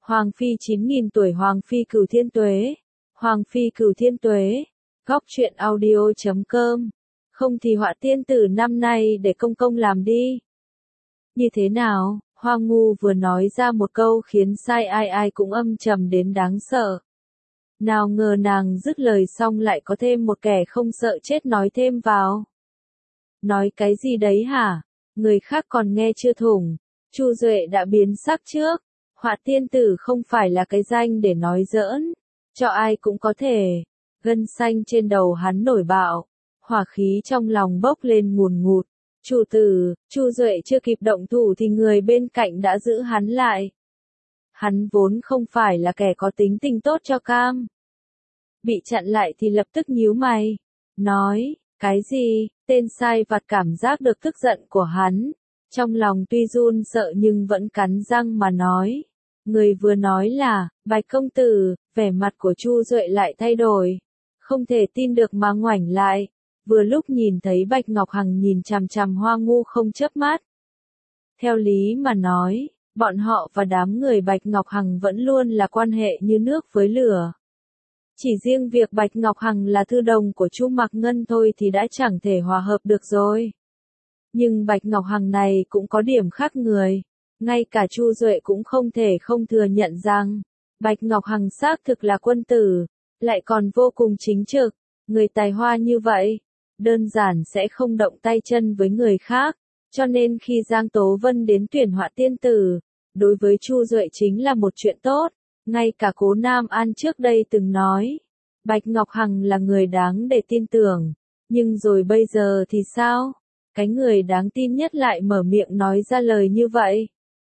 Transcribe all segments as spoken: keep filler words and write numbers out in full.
Hoàng phi chín nghìn tuổi Hoàng phi cửu thiên tuế. Hoàng phi cửu thiên tuế. Góc truyện audio chấm com. Không thì họa tiên tử năm nay để công công làm đi. Như thế nào? Hoa Ngu vừa nói ra một câu khiến sai ai ai cũng âm trầm đến đáng sợ. Nào ngờ nàng dứt lời xong lại có thêm một kẻ không sợ chết nói thêm vào. Nói cái gì đấy hả? Người khác còn nghe chưa thủng. Chu Duệ đã biến sắc trước. Họa tiên tử không phải là cái danh để nói giỡn. Cho ai cũng có thể. Gân xanh trên đầu hắn nổi bạo. Hỏa khí trong lòng bốc lên ngùn ngụt. Chủ tử, Chu Duệ chưa kịp động thủ thì người bên cạnh đã giữ hắn lại. Hắn vốn không phải là kẻ có tính tình tốt cho cam. Bị chặn lại thì lập tức nhíu mày. Nói, cái gì? Tên sai vặt cảm giác được tức giận của hắn. Trong lòng tuy run sợ nhưng vẫn cắn răng mà nói. Người vừa nói là, Bạch công tử, vẻ mặt của Chu Duệ lại thay đổi. Không thể tin được mà ngoảnh lại. Vừa lúc nhìn thấy Bạch Ngọc Hằng nhìn chằm chằm Hoa Ngu không chớp mắt. Theo lý mà nói, bọn họ và đám người Bạch Ngọc Hằng vẫn luôn là quan hệ như nước với lửa. Chỉ riêng việc Bạch Ngọc Hằng là thư đồng của Chu Mạc Ngân thôi thì đã chẳng thể hòa hợp được rồi. Nhưng Bạch Ngọc Hằng này cũng có điểm khác người. Ngay cả Chu Duệ cũng không thể không thừa nhận rằng, Bạch Ngọc Hằng xác thực là quân tử, lại còn vô cùng chính trực, người tài hoa như vậy, đơn giản sẽ không động tay chân với người khác, cho nên khi Giang Tố Vân đến tuyển họa tiên tử, đối với Chu Duệ chính là một chuyện tốt, ngay cả Cố Nam An trước đây từng nói, Bạch Ngọc Hằng là người đáng để tin tưởng, nhưng rồi bây giờ thì sao? Cái người đáng tin nhất lại mở miệng nói ra lời như vậy.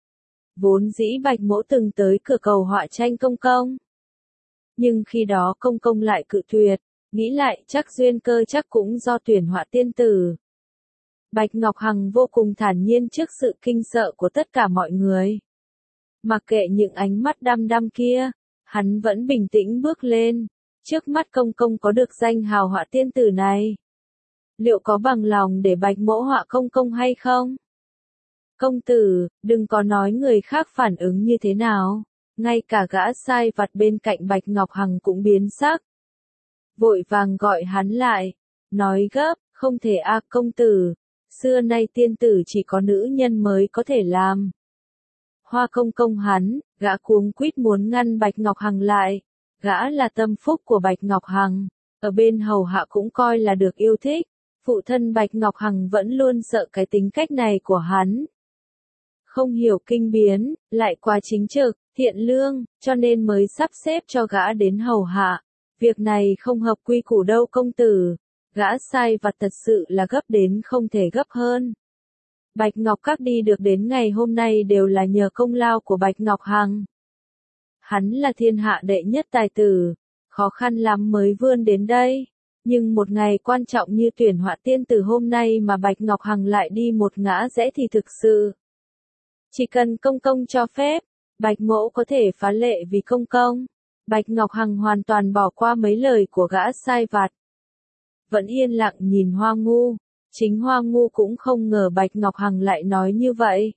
Vốn dĩ Bạch Mỗ từng tới cửa cầu họa tranh công công. Nhưng khi đó công công lại cự tuyệt, nghĩ lại chắc duyên cơ chắc cũng do tuyển họa tiên tử. Bạch Ngọc Hằng vô cùng thản nhiên trước sự kinh sợ của tất cả mọi người. Mặc kệ những ánh mắt đăm đăm kia, hắn vẫn bình tĩnh bước lên. Trước mắt công công có được danh hào họa tiên tử này. Liệu có bằng lòng để Bạch Mỗ họa công công hay không? Công tử, đừng có nói người khác phản ứng như thế nào. Ngay cả gã sai vặt bên cạnh Bạch Ngọc Hằng cũng biến sắc. Vội vàng gọi hắn lại. Nói gấp, không thể a công tử. Xưa nay tiên tử chỉ có nữ nhân mới có thể làm. Hoa công công hắn, gã cuống quýt muốn ngăn Bạch Ngọc Hằng lại. Gã là tâm phúc của Bạch Ngọc Hằng. Ở bên hầu hạ cũng coi là được yêu thích. Phụ thân Bạch Ngọc Hằng vẫn luôn sợ cái tính cách này của hắn. Không hiểu kinh biến, lại quá chính trực, thiện lương, cho nên mới sắp xếp cho gã đến hầu hạ. Việc này không hợp quy củ đâu công tử. Gã sai vặt thật sự là gấp đến không thể gấp hơn. Bạch Ngọc Các đi được đến ngày hôm nay đều là nhờ công lao của Bạch Ngọc Hằng. Hắn là thiên hạ đệ nhất tài tử, khó khăn lắm mới vươn đến đây. Nhưng một ngày quan trọng như tuyển họa tiên tử hôm nay mà Bạch Ngọc Hằng lại đi một ngã rẽ thì thực sự. Chỉ cần công công cho phép, Bạch Mỗ có thể phá lệ vì công công. Bạch Ngọc Hằng hoàn toàn bỏ qua mấy lời của gã sai vặt. Vẫn yên lặng nhìn Hoa Ngu. Chính Hoa Ngu cũng không ngờ Bạch Ngọc Hằng lại nói như vậy.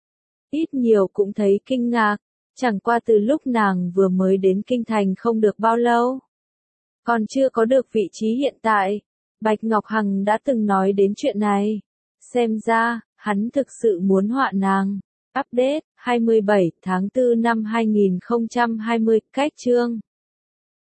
Ít nhiều cũng thấy kinh ngạc. Chẳng qua từ lúc nàng vừa mới đến kinh thành không được bao lâu. Còn chưa có được vị trí hiện tại. Bạch Ngọc Hằng đã từng nói đến chuyện này. Xem ra, hắn thực sự muốn họa nàng. Update, hai mươi bảy tháng tư năm hai nghìn không trăm hai mươi, cách chương.